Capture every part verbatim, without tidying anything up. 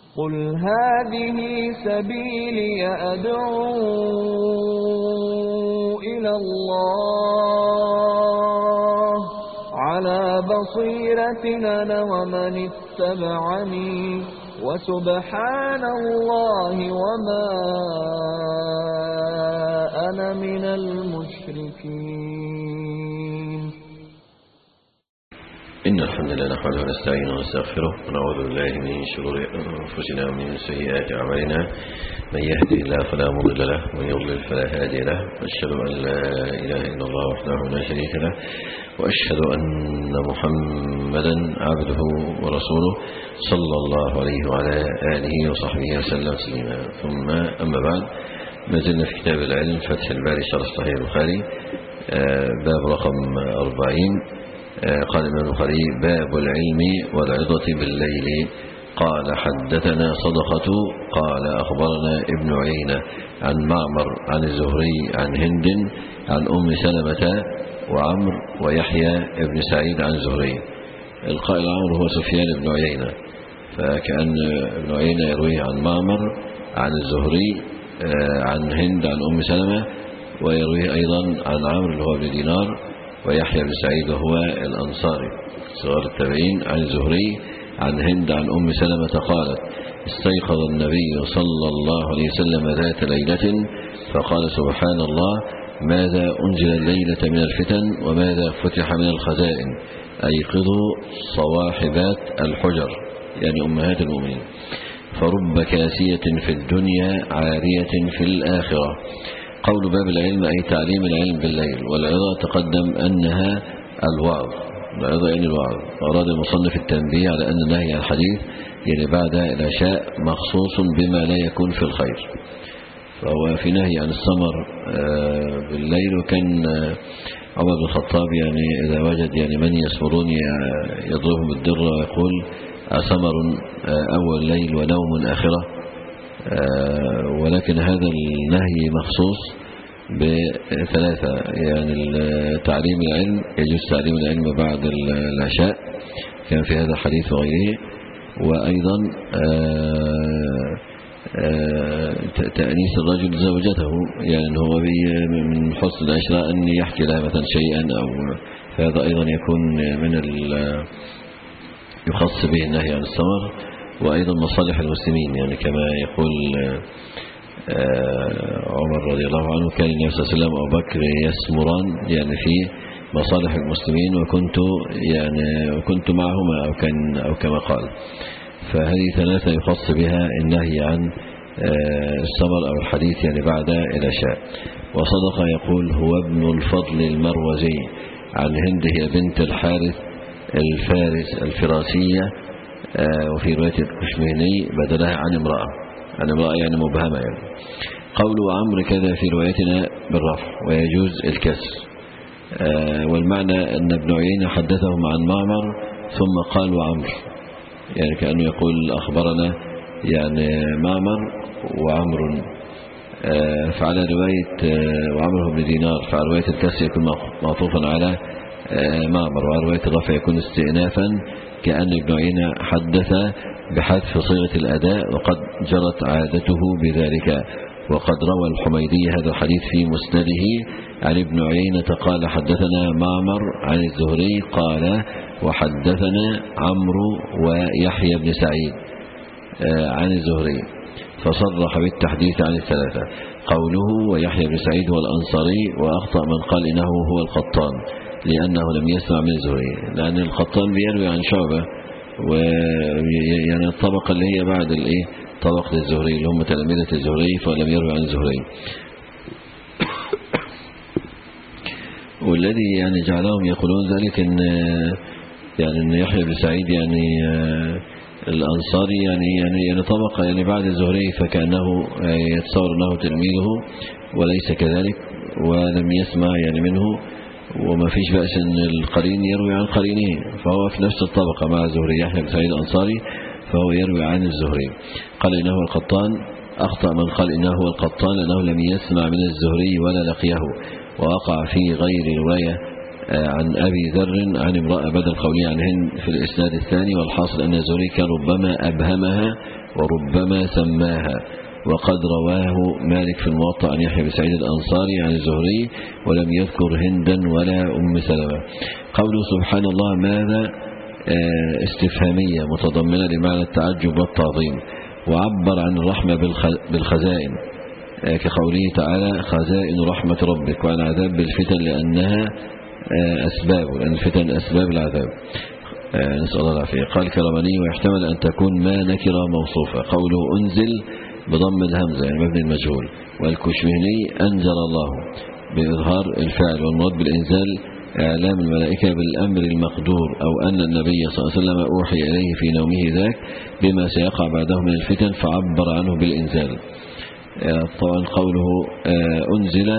قل هذه سبيلي أدعو إلى الله على بصيرة أنا ومن اتبعني وسبحان الله وما أنا من المشركين. إن الحمد لله نحمده ونستعينه ونستغفره ونعوذ بالله من شرور أنفسنا ومن سيئات أعمالنا، من يهده الله فلا مضل له ومن يضلل فلا هادي له، وأشهد أن لا إله إلا الله وحده لا شريك له، وأشهد أن محمدا عبده ورسوله صلى الله عليه وعلى آله وصحبه وسلم تسليما. ثم أما بعد، ما زلنا في كتاب العلم فتح الباري شرح صحيح البخاري، باب رقم أربعين. قال الإمام البخاري: باب العلم والعظة بالليل. قال: حدثنا صدقة قال أخبرنا ابن عيينة عن معمر عن الزهري عن هند عن أم سلمة وعمر ويحيى بن سعيد عن الزهري. القائل عمر هو سفيان بن عيينة، فكأن ابن عيينة يرويه عن معمر عن الزهري عن هند عن أم سلمة، ويرويه أيضا عن عمرو اللي هو ابن دينار، ويحيى بن سعيد وهو الأنصاري صغار التابعين عن الزهري عن هند عن أم سلمة قالت: استيقظ النبي صلى الله عليه وسلم ذات ليلة فقال: سبحان الله، ماذا أنزل الليلة من الفتن وماذا فتح من الخزائن، أيقظوا صواحبات الحجر يعني أمهات المؤمنين، فرب كاسية في الدنيا عارية في الآخرة. قول باب العلم أي تعليم العلم بالليل، والعظة تقدم أنها الوعظ، العظة يعني الوعظ. أراد المصنف التنبيه على أن النهي عن الحديث يعني بعد العشاء مخصوص بما لا يكون في الخير، فهو في نهي عن السمر بالليل. وكان عمر بن الخطاب يعني إذا وجد يعني من يسمرون يضربهم بالدرة ويقول: أسمر أول ليل ونوم آخرة. ولكن هذا النهي مخصوص بثلاثة، يعني تعليم العلم يجوز تعليم العلم بعد العشاء، كان في هذا الحديث وغيره، وأيضا تأنيس الرجل زوجته، يعني هو من حسن العشرة أن يحكي لها مثلا شيئا، أو فهذا أيضا يكون من يخص به النهي عن السمر. وأيضا مصالح المسلمين، يعني كما يقول عمر رضي الله عنه: كان النبي صلى الله عليه وسلم وأبو بكر يسمران يعني في مصالح المسلمين، وكنت يعني وكنت معهما، أو كان أو كما قال. فهذه ثلاثة يخص بها النهي عن السمر أو الحديث يعني بعد العشاء. وصدق يقول: هو ابن الفضل المروزي عن هند هي بنت الحارث الفارس الفراسية، وفي رواية الكشميهني بدلها عن امرأة، عن امرأة يعني مبهمة يعني. قول عمرو كذا في روايتنا بالرفع ويجوز الكسر، والمعنى أن ابن عيينة حدثهم عن معمر ثم قال وعمرو، يعني كأنه يقول أخبرنا يعني معمر وعمرو. فعلى رواية وعمرو بن دينار فعلى رواية الكسر يكون معطوفا على معمر، وعلى رواية الرفع يكون استئنافا، كأن ابن عيينة حدث بحذف صيغة الأداء وقد جرت عادته بذلك. وقد روى الحميدي هذا الحديث في مسنده عن ابن عيينة قال: حدثنا معمر عن الزهري قال: وحدثنا عمرو ويحيى بن سعيد عن الزهري، فصرح بالتحديث عن الثلاثة. قوله ويحيى بن سعيد هو الأنصاري، وأخطأ من قال إنه هو القطان لأنه لم يسمع من الزهري، لأن القطان بيروي عن شعبة، ويعني الطبقة اللي هي بعد الايه طبقة الزهري اللي هم تلاميذة الزهري، فلم يروي عن الزهري. والذي يعني جعلهم يقولون ذلك ان يعني ان يحيى بن سعيد يعني الأنصاري يعني يعني يعني طبقة يعني بعد الزهري، فكأنه يتصور انه تلميذه وليس كذلك، ولم يسمع يعني منه، وما فيش بأس ان القرين يروي عن قرينه، فهو في نفس الطبقة مع الزهري. يحيى بن سعيد الأنصاري فهو يروي عن الزهري. قال إنه القطان، أخطأ من قال إنه هو القطان لأنه لم يسمع من الزهري ولا لقيه، ووقع في غير رواية عن أبي ذر عن امرأة بدل قوله عن هند في الإسناد الثاني. والحاصل أن الزهري كان ربما أبهمها وربما سماها. وقد رواه مالك في الموطأ عن يحيى بن سعيد الأنصاري عن الزهري ولم يذكر هندا ولا أم سلمة. قوله سبحان الله ماذا استفهامية متضمنة لمعنى التعجب والتعظيم، وعبر عن الرحمة بالخزائن كقوله تعالى خزائن رحمة ربك، وعن عذاب بالفتن لأنها أسباب، لأن الفتن أسباب العذاب. نسأل الله العافية. قال الكرماني ويحتمل أن تكون ما نكرة موصوفة. قوله أنزل بضم الهمزة يعني مبني المجهول، والكشمهني أنزل الله بإظهار الفعل، والمراد بالإنزال إعلام الملائكة بالأمر المقدور، أو أن النبي صلى الله عليه وسلم أوحي إليه في نومه ذاك بما سيقع بعده من الفتن فعبر عنه بالإنزال. طبعا قوله أنزل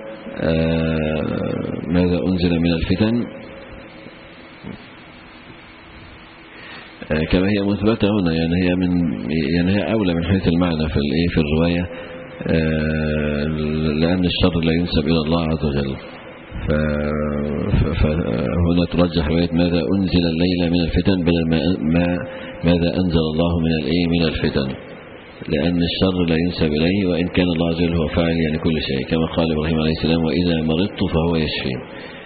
ماذا أنزل من الفتن كما هي مثبتة هنا، يعني هي من يعني هي أولى من حيث المعنى في الإيه في الرواية، لأن الشر لا ينسب إلى الله عز وجل. فهنا ترجح رواية ماذا أنزل الليلة من الفتن بدل ما ماذا أنزل الله من الإيه من الفتن، لأن الشر لا ينسب إليه، وإن كان الله عز وجل هو فاعل يعني كل شيء، كما قال إبراهيم عليه السلام وإذا مرضت فهو يشفين.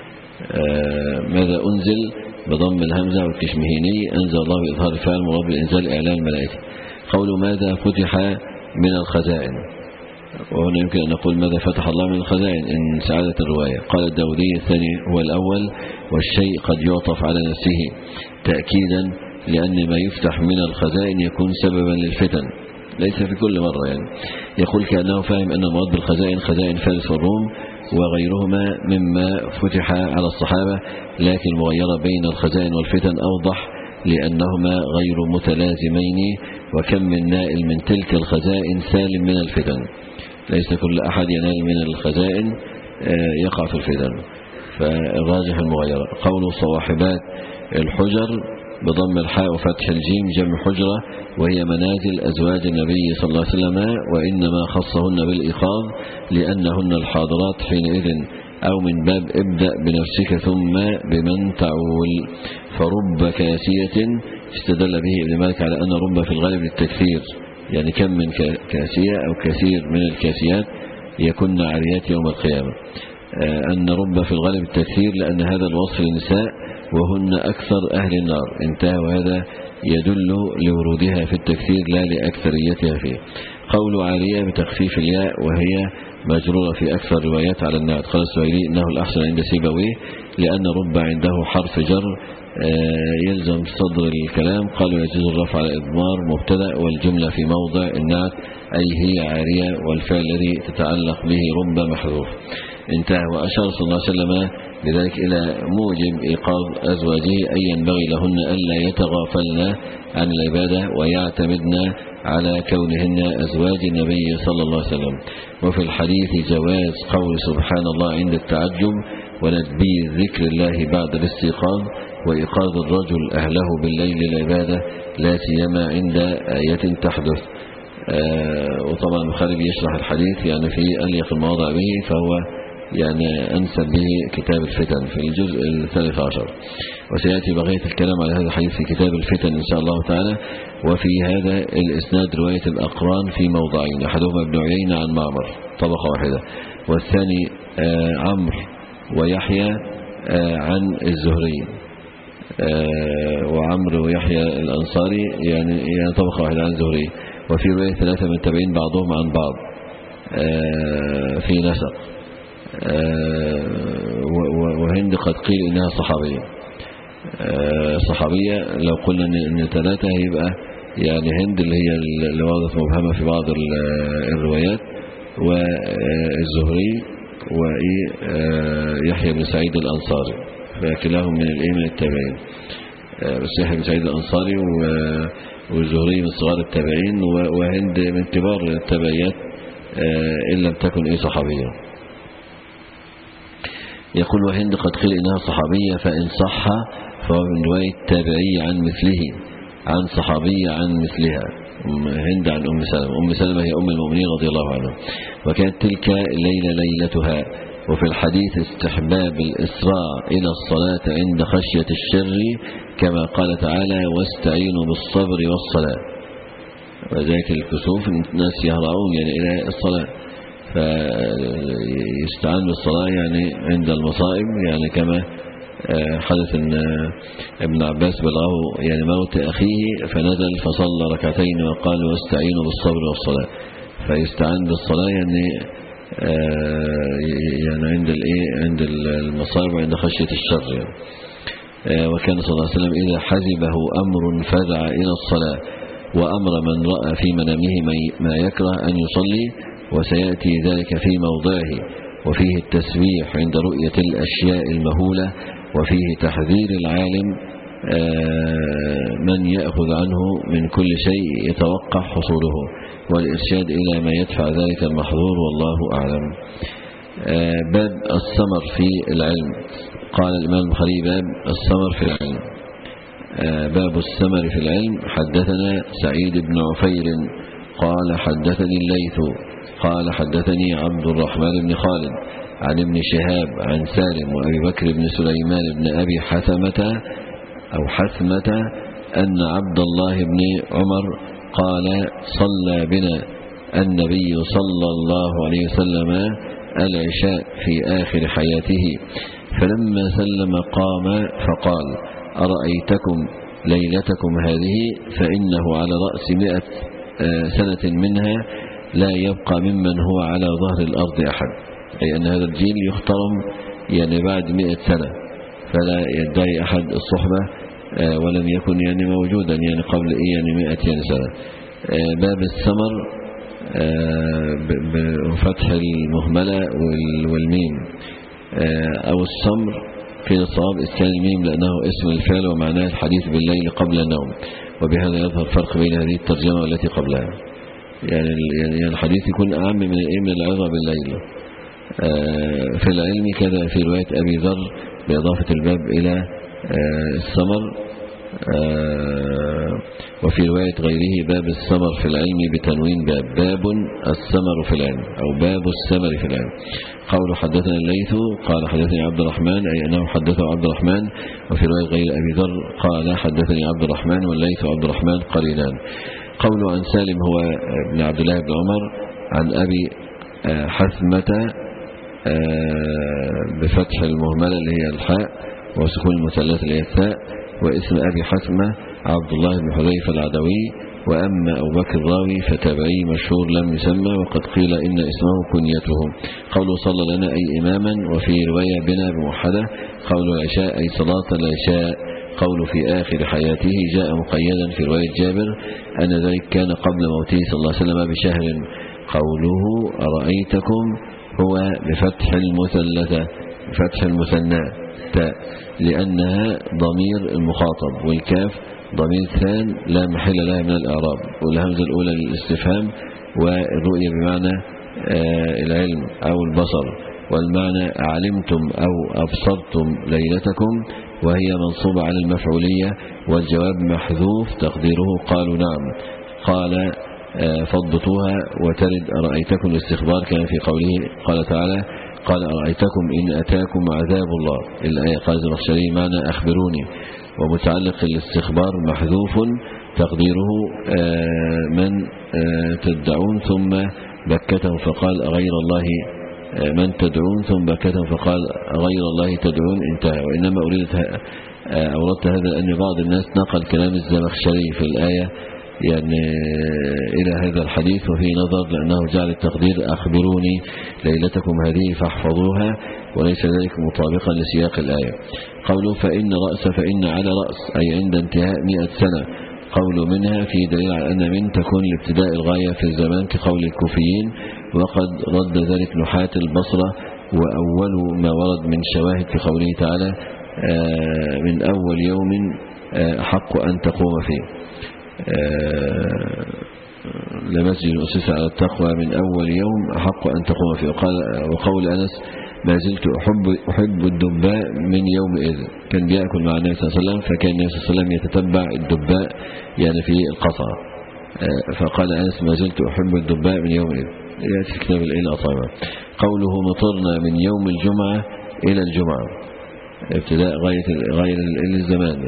ماذا أنزل بضم الهمزة والكشمهيني أنزل الله بإظهار الفعل مراد بالإنزال إعلان الملائكة. قول ماذا فتح من الخزائن، وهنا يمكن أن نقول ماذا فتح الله من الخزائن إن سعادة الرواية. قال الداودي الثاني هو الأول، والشيء قد يعطف على نفسه تأكيدا لأن ما يفتح من الخزائن يكون سببا للفتن، ليس في كل مرة يعني. يقول كأنه فاهم أن مراد الخزائن خزائن فارس والروم وغيرهما مما فتح على الصحابة، لكن المغيرة بين الخزائن والفتن أوضح لأنهما غير متلازمين، وكم من نائل من تلك الخزائن سالم من الفتن، ليس كل أحد ينال من الخزائن يقع في الفتن، فالراجح المغيرة. قول صواحبات الحجر بضم الحاء وفتح الجيم جمع حجرة، وهي منازل أزواج النبي صلى الله عليه وسلم، وإنما خصهن بالإيقاظ لأنهن الحاضرات حينئذ، أو من باب ابدأ بنفسك ثم بمن تعول. فرب كاسية استدل به ابن مالك على أن رب في الغالب للتكثير، يعني كم من كاسية أو كثير من الكاسيات يكن عاريات يوم القيامة. أن رب في الغالب التكثير لأن هذا الوصف للنساء وهن أكثر أهل النار، انتهى، وهذا يدل لورودها في التكثير لا لأكثريتها فيه. قول عارية بتخفيف الياء وهي مجرورة في أكثر روايات على النعت. قال السويلي إنه الأحسن عند سيبويه لأن رب عنده حرف جر يلزم صدر الكلام. قالوا يجوز الرفع على إضمار مبتدأ والجملة في موضع النعت أي هي عارية، والفعل الذي تتعلق به رب محذوف، انتهى. وأشار صلى الله عليه وسلم بذلك إلى موجب إيقاظ أزواجه أي ينبغي لهن ألا يتغافلن عن العبادة ويعتمدن على كونهن أزواج النبي صلى الله عليه وسلم. وفي الحديث جواز قول سبحان الله عند التعجب وندبي ذكر الله بعد الاستيقاظ وإيقاظ الرجل أهله بالليل للعبادة لا سيما عند آية تحدث. آه وطبعا البخاري يشرح الحديث يعني في أليق المواضع به، فهو يعني أنسب به كتاب الفتن في الجزء الثالث عشر، وسيأتي بقية الكلام على هذا الحديث في كتاب الفتن إن شاء الله تعالى. وفي هذا الإسناد رواية الأقران في موضعين، أحدهما ابن عيينة عن معمر طبقة واحدة، والثاني آه عمرو ويحيى آه عن الزهري، آه وعمرو ويحيى الأنصاري يعني, يعني طبقة واحدة عن الزهري. وفي رواية ثلاثة من تابعين بعضهم عن بعض آه في نسق. آه وهند قد قيل إنها صحابية. آه صحابية لو قلنا إن ثلاثة هيبقى يعني هند اللي هي اللي وردت مبهمة في بعض الروايات، والزهري ويحيى بن سعيد الأنصاري، فكلاهم من الإيه من التابعين. آه بس يحيى بن سعيد الأنصاري والزهري من صغار التابعين، وهند من كبار التابعيات آه إن لم تكن إيه صحابية. يقول وهند قد قيل إنها صحابية، فإن صح فهو من رواية تابعية عن مثله عن صحابية عن مثلها. هند عن أم سلمة، أم سلمة هي أم المؤمنين رضي الله عنها، وكانت تلك الليلة ليلتها. وفي الحديث استحباب الإسراع إلى الصلاة عند خشية الشر كما قال تعالى واستعينوا بالصبر والصلاة. وذلك الكسوف الناس يهرعون يعني إلى الصلاة، فيستعان بالصلاة يعني عند المصائب، يعني كما حدث أن ابن عباس بلغه يعني موت أخيه فنزل فصلى ركعتين وقال واستعينوا بالصبر والصلاة، فيستعان بالصلاة يعني يعني عند الايه عند المصائب وعند خشية الشر يعني. وكان صلى الله عليه وسلم إذا حزبه أمر فزع إلى الصلاة وأمر من رأى في منامه ما يكره أن يصلي، وسيأتي ذلك في موضعه، وفيه التسبيح عند رؤية الأشياء المهولة، وفيه تحذير العالم من يأخذ عنه من كل شيء يتوقع حصوله، والإرشاد إلى ما يدفع ذلك المحظور، والله أعلم. باب السمر في العلم. قال الإمام البخاري باب السمر في العلم. باب السمر في العلم. حدثنا سعيد بن عفير قال حدثني الليث قال حدثني عبد الرحمن بن خالد عن ابن شهاب عن سالم وأبي بكر بن سليمان بن أبي حثمة أو حثمة أن عبد الله بن عمر قال صلى بنا النبي صلى الله عليه وسلم العشاء في آخر حياته، فلما سلم قام فقال أرأيتكم ليلتكم هذه فإنه على رأس مئة سنة منها لا يبقى ممن هو على ظهر الأرض أحد، أي أن هذا الجيل يخترم يعني بعد مئة سنة، فلا يدعي أحد الصحبة ولم يكن يعني موجودا يعني قبل يعني مئة يعني سنة. باب السمر بفتح المهملة والميم أو السمر في الصواب إسكان الميم لأنه اسم الفعل ومعناه الحديث بالليل قبل النوم، وبهذا يظهر فرق بين هذه الترجمة والتي قبلها، يعني يعني الحديث يكون أعم من من العظة بالليل. في العلم كذا في رواية أبي ذر بإضافة الباب إلى السمر، وفي رواية غيره باب السمر في العلم بتنوين باب باب السمر في العلم أو باب السمر في العلم. قول حدثنا الليث قال حدثني عبد الرحمن أي أنه حدثه عبد الرحمن، وفي رواية غير أبي ذر قال حدثني عبد الرحمن والليث عبد الرحمن قرينان. قول عن سالم هو ابن عبد الله بن عمر عن أبي حثمة بفتح المهملة اللي هي الحاء وسكون المثلث اللي هي الثاء، واسم أبي حثمة عبد الله بن حذيفة العدوي، وأما أبو بكر الراوي فتابعي مشهور لم يسمى، وقد قيل إن اسمه كنيته. قوله صلى لنا أي إماما، وفي رواية بنا بموحدة. قول العشاء أي صلاة العشاء. قول في آخر حياته جاء مقيدا في رواية جابر أن ذلك كان قبل موته صلى الله عليه وسلم بشهر. قوله أرأيتكم هو بفتح المثلثة بفتح المثنى تاء لأنها ضمير المخاطب، والكاف ضمير ثان لا محل لها من الإعراب، والهمزة الأولى للاستفهام، والرؤية بمعنى العلم أو البصر، والمعنى علمتم أو أبصرتم ليلتكم، وهي منصوبة على المفعولية، والجواب محذوف تقديره قالوا نعم. قال فضبطوها وترد أرأيتكم الاستخبار كان في قوله قال تعالى قال أرأيتكم إن أتاكم عذاب الله. الآية قال الزمخشري معنى أخبروني، ومتعلق الاستخبار محذوف تقديره من تدعون ثم بكتهم فقال أغير الله من تدعون ثم بكتهم فقال غير الله تدعون انتهى. وإنما أريد أوردت هذا لأن بعض الناس نقل كلام الزمخشري في الآية يعني إلى هذا الحديث وفي نظر، لأنه جعل التقدير أخبروني ليلتكم هذه فاحفظوها، وليس ذلك مطابقا لسياق الآية. قوله فإن رأس فإن على رأس أي عند انتهاء مئة سنة. قول منها في دليل على أن من تكون لابتداء الغاية في الزمان كقول الكوفيين، وقد رد ذلك نحاة البصرة. وأول ما ورد من شواهد في قوله تعالى من أول يوم أحق أن تقوم فيه لمسجد أسس على التقوى من أول يوم أحق أن تقوم فيه. وقال وقول أنس ما زلت أحب, أحب الدباء من يومئذ، كان بيأكل مع النبي صلى الله عليه وسلم، فكان النبي صلى الله عليه وسلم يتتبع الدباء يعني في القصعة، فقال أنس ما زلت أحب الدباء من يومئذ، يأتي في كتاب الإله أطعمة. قوله مطرنا من يوم الجمعة إلى الجمعة ابتداء غاية غير الزمان.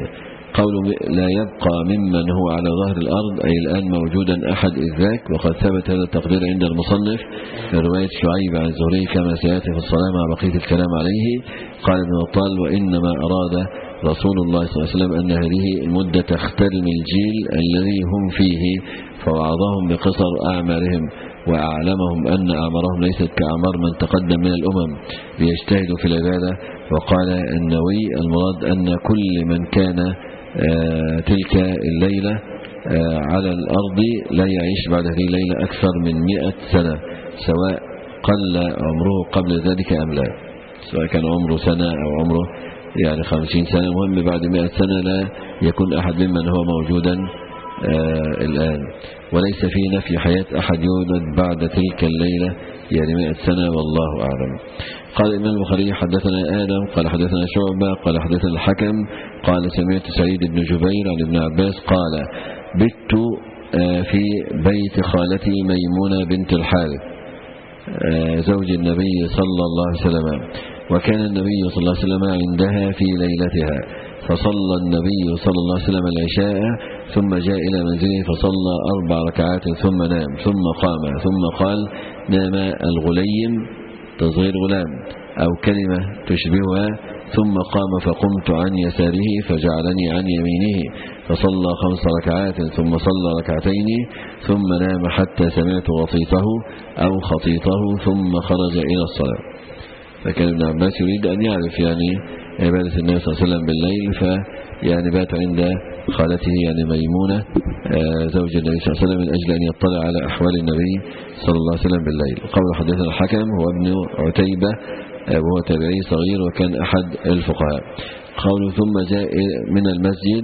قوله لا يبقى ممن هو على ظهر الأرض أي الآن موجودا أحد إذ ذاك، وقد ثبت هذا التقدير عند المصنف في رواية شعيب عن الزهري كما سيأتي في الصلاة مع بقية الكلام عليه. قال ابن بطال وإنما أراد رسول الله صلى الله عليه وسلم أن هذه المدة تخترم الجيل الذي هم فيه، فوعظهم بقصر أعمارهم وأعلمهم أن أعمارهم ليست كأعمار من تقدم من الأمم ليجتهدوا في العبادة. وقال النووي المراد أن كل من كان آه تلك الليلة آه على الأرض لا يعيش بعد هذه الليلة أكثر من مئة سنة، سواء قل عمره قبل ذلك أم لا، سواء كان عمره سنة أو عمره يعني خمسين سنة، المهم بعد مئة سنة لا يكون أحد ممن هو موجودا آه الآن. وليس في نفي حياة أحد يولد بعد تلك الليلة يعني مئة سنة والله أعلم. قال الإمام البخاري حدثنا آدم قال حدثنا شعبة قال حدثنا الحكم قال سمعت سعيد بن جبير عن ابن عباس قال بت في بيت خالتي ميمونة بنت الحارث زوج النبي صلى الله عليه وسلم، وكان النبي صلى الله عليه وسلم عندها في ليلتها، فصلى النبي صلى الله عليه وسلم العشاء ثم جاء إلى منزله فصلى أربع ركعات ثم نام ثم قام ثم قال نام الغليم تصغير غلام أو كلمة تشبهها، ثم قام فقمت عن يساره فجعلني عن يمينه فصلى خمس ركعات ثم صلى ركعتين ثم نام حتى سمعت غطيطه أو خطيطه ثم خرج إلى الصلاة. فكان ابن عباس يريد أن يعرف يعني عبادة النبي صلى الله عليه وسلم بالليل، فيعني بات عند خالته يعني ميمونة زوج النبي صلى الله عليه وسلم من أجل أن يطلع على أحوال النبي صلى الله عليه وسلم بالليل. قول حدثنا الحكم هو ابن عتيبة وهو تابعي صغير وكان أحد الفقهاء. قوله ثم جاء من المسجد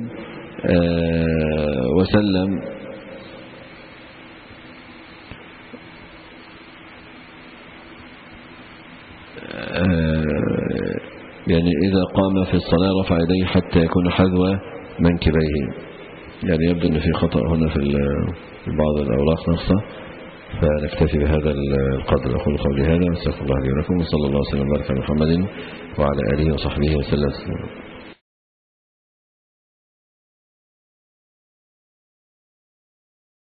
وسلم يعني إذا قام في الصلاة رفع يديه حتى يكون حذو منكبيه، يعني يبدو أن في خطأ هنا في بعض الأوراق نقصة، فنكتفي بهذا القدر. أقول قولي هذا واستغفر الله لي ولكم، وصلى الله وسلم وبارك على محمد وعلى آله وصحبه وسلم.